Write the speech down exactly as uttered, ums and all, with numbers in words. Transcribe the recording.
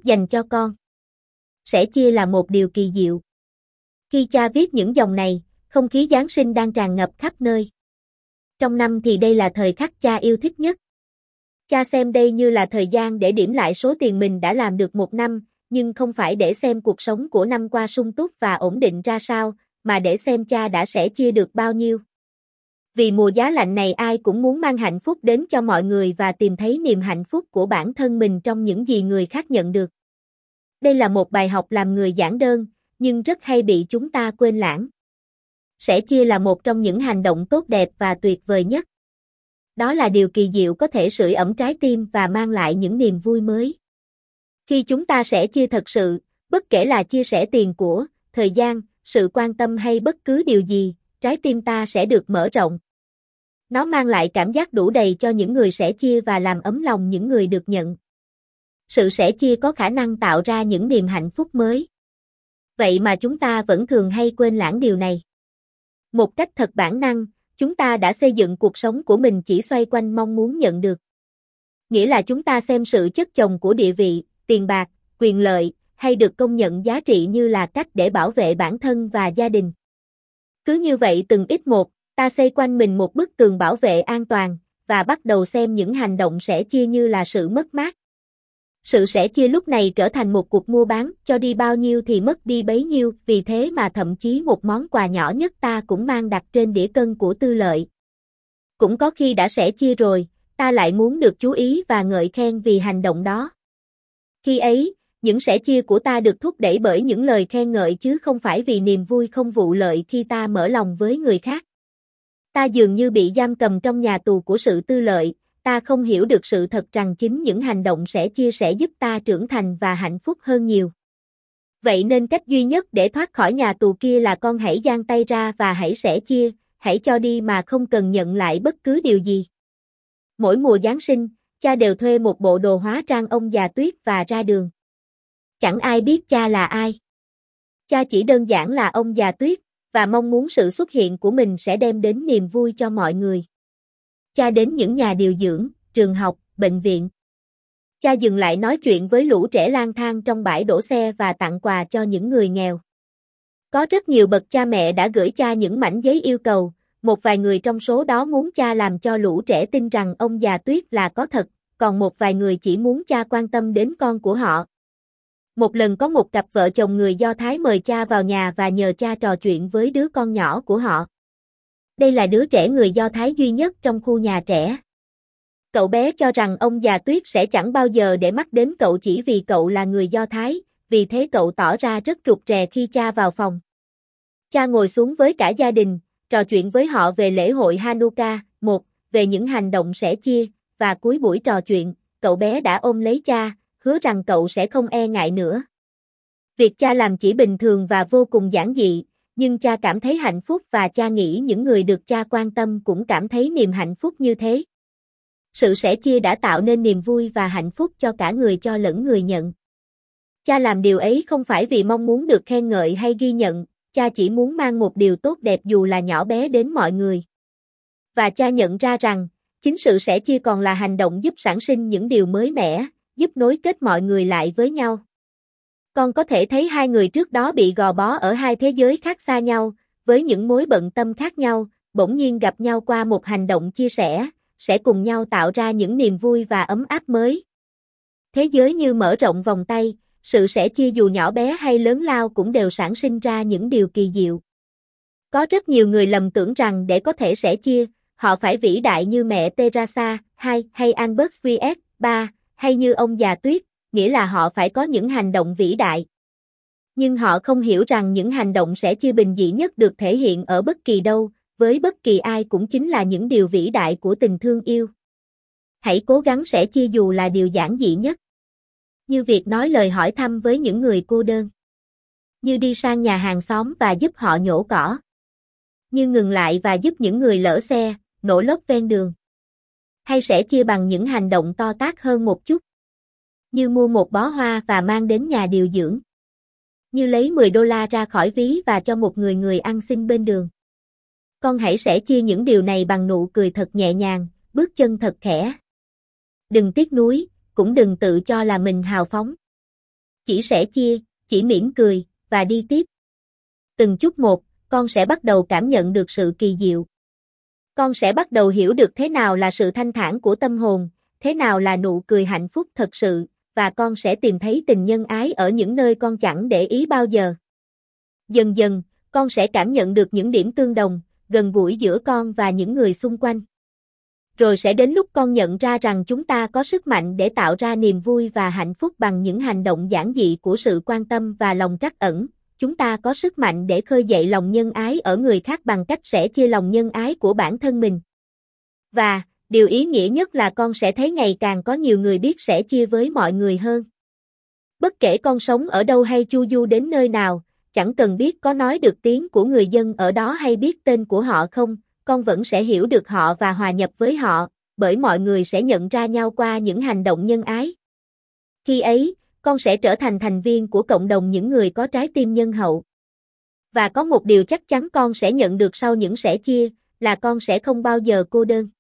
Dành cho con. Sẻ chia là một điều kỳ diệu. Khi cha viết những dòng này, không khí Giáng sinh đang tràn ngập khắp nơi. Trong năm thì đây là thời khắc cha yêu thích nhất. Cha xem đây như là thời gian để điểm lại số tiền mình đã làm được một năm, nhưng không phải để xem cuộc sống của năm qua sung túc và ổn định ra sao, mà để xem cha đã sẻ chia được bao nhiêu. Vì mùa giá lạnh này ai cũng muốn mang hạnh phúc đến cho mọi người và tìm thấy niềm hạnh phúc của bản thân mình trong những gì người khác nhận được. Đây là một bài học làm người giản đơn, nhưng rất hay bị chúng ta quên lãng. Sẻ chia là một trong những hành động tốt đẹp và tuyệt vời nhất. Đó là điều kỳ diệu có thể sưởi ấm trái tim và mang lại những niềm vui mới. Khi chúng ta sẻ chia thật sự, bất kể là chia sẻ tiền của, thời gian, sự quan tâm hay bất cứ điều gì, trái tim ta sẽ được mở rộng. Nó mang lại cảm giác đủ đầy cho những người sẻ chia và làm ấm lòng những người được nhận. Sự sẻ chia có khả năng tạo ra những niềm hạnh phúc mới. Vậy mà chúng ta vẫn thường hay quên lãng điều này. Một cách thật bản năng, chúng ta đã xây dựng cuộc sống của mình chỉ xoay quanh mong muốn nhận được. Nghĩa là chúng ta xem sự chất chồng của địa vị, tiền bạc, quyền lợi, hay được công nhận giá trị như là cách để bảo vệ bản thân và gia đình. Cứ như vậy từng ít một, ta xây quanh mình một bức tường bảo vệ an toàn, và bắt đầu xem những hành động sẻ chia như là sự mất mát. Sự sẻ chia lúc này trở thành một cuộc mua bán, cho đi bao nhiêu thì mất đi bấy nhiêu, vì thế mà thậm chí một món quà nhỏ nhất ta cũng mang đặt trên đĩa cân của tư lợi. Cũng có khi đã sẻ chia rồi, ta lại muốn được chú ý và ngợi khen vì hành động đó. Khi ấy, những sẻ chia của ta được thúc đẩy bởi những lời khen ngợi chứ không phải vì niềm vui không vụ lợi khi ta mở lòng với người khác. Ta dường như bị giam cầm trong nhà tù của sự tư lợi, ta không hiểu được sự thật rằng chính những hành động sẻ chia sẽ giúp ta trưởng thành và hạnh phúc hơn nhiều. Vậy nên cách duy nhất để thoát khỏi nhà tù kia là con hãy giang tay ra và hãy sẻ chia, hãy cho đi mà không cần nhận lại bất cứ điều gì. Mỗi mùa Giáng sinh, cha đều thuê một bộ đồ hóa trang ông già Tuyết và ra đường. Chẳng ai biết cha là ai. Cha chỉ đơn giản là ông già Tuyết, và mong muốn sự xuất hiện của mình sẽ đem đến niềm vui cho mọi người. Cha đến những nhà điều dưỡng, trường học, bệnh viện. Cha dừng lại nói chuyện với lũ trẻ lang thang trong bãi đổ xe và tặng quà cho những người nghèo. Có rất nhiều bậc cha mẹ đã gửi cha những mảnh giấy yêu cầu, một vài người trong số đó muốn cha làm cho lũ trẻ tin rằng ông già Tuyết là có thật, còn một vài người chỉ muốn cha quan tâm đến con của họ. Một lần có một cặp vợ chồng người Do Thái mời cha vào nhà và nhờ cha trò chuyện với đứa con nhỏ của họ. Đây là đứa trẻ người Do Thái duy nhất trong khu nhà trẻ. Cậu bé cho rằng ông già Tuyết sẽ chẳng bao giờ để mắt đến cậu chỉ vì cậu là người Do Thái, vì thế cậu tỏ ra rất rụt rè khi cha vào phòng. Cha ngồi xuống với cả gia đình, trò chuyện với họ về lễ hội Hanukkah, một, về những hành động sẻ chia, và cuối buổi trò chuyện, cậu bé đã ôm lấy cha, hứa rằng cậu sẽ không e ngại nữa. Việc cha làm chỉ bình thường và vô cùng giản dị, nhưng cha cảm thấy hạnh phúc và cha nghĩ những người được cha quan tâm cũng cảm thấy niềm hạnh phúc như thế. Sự sẻ chia đã tạo nên niềm vui và hạnh phúc cho cả người cho lẫn người nhận. Cha làm điều ấy không phải vì mong muốn được khen ngợi hay ghi nhận, cha chỉ muốn mang một điều tốt đẹp dù là nhỏ bé đến mọi người. Và cha nhận ra rằng, chính sự sẻ chia còn là hành động giúp sản sinh những điều mới mẻ, giúp nối kết mọi người lại với nhau. Con có thể thấy hai người trước đó bị gò bó ở hai thế giới khác xa nhau, với những mối bận tâm khác nhau, bỗng nhiên gặp nhau qua một hành động chia sẻ, sẽ cùng nhau tạo ra những niềm vui và ấm áp mới. Thế giới như mở rộng vòng tay, sự sẻ chia dù nhỏ bé hay lớn lao cũng đều sản sinh ra những điều kỳ diệu. Có rất nhiều người lầm tưởng rằng để có thể sẻ chia, họ phải vĩ đại như mẹ Teresa, hai, hay Albert Speer, ba, hay như ông già Tuyết, nghĩa là họ phải có những hành động vĩ đại. Nhưng họ không hiểu rằng những hành động sẻ chia bình dị nhất được thể hiện ở bất kỳ đâu, với bất kỳ ai cũng chính là những điều vĩ đại của tình thương yêu. Hãy cố gắng sẻ chia dù là điều giản dị nhất. Như việc nói lời hỏi thăm với những người cô đơn. Như đi sang nhà hàng xóm và giúp họ nhổ cỏ. Như ngừng lại và giúp những người lỡ xe, nổ lốp ven đường. Hay sẻ chia bằng những hành động to tát hơn một chút. Như mua một bó hoa và mang đến nhà điều dưỡng. Như lấy mười đô la ra khỏi ví và cho một người người ăn xin bên đường. Con hãy sẻ chia những điều này bằng nụ cười thật nhẹ nhàng, bước chân thật khẽ. Đừng tiếc nuối, cũng đừng tự cho là mình hào phóng. chỉ sẻ chia, chỉ mỉm cười, và đi tiếp. Từng chút một, con sẽ bắt đầu cảm nhận được sự kỳ diệu. Con sẽ bắt đầu hiểu được thế nào là sự thanh thản của tâm hồn, thế nào là nụ cười hạnh phúc thật sự, và con sẽ tìm thấy tình nhân ái ở những nơi con chẳng để ý bao giờ. Dần dần, con sẽ cảm nhận được những điểm tương đồng, gần gũi giữa con và những người xung quanh. Rồi sẽ đến lúc con nhận ra rằng chúng ta có sức mạnh để tạo ra niềm vui và hạnh phúc bằng những hành động giản dị của sự quan tâm và lòng trắc ẩn. Chúng ta có sức mạnh để khơi dậy lòng nhân ái ở người khác bằng cách sẻ chia lòng nhân ái của bản thân mình. Và, điều ý nghĩa nhất là con sẽ thấy ngày càng có nhiều người biết sẻ chia với mọi người hơn. Bất kể con sống ở đâu hay chu du đến nơi nào, chẳng cần biết có nói được tiếng của người dân ở đó hay biết tên của họ không, con vẫn sẽ hiểu được họ và hòa nhập với họ, bởi mọi người sẽ nhận ra nhau qua những hành động nhân ái. Khi ấy, con sẽ trở thành thành viên của cộng đồng những người có trái tim nhân hậu. Và có một điều chắc chắn con sẽ nhận được sau những sẻ chia, là con sẽ không bao giờ cô đơn.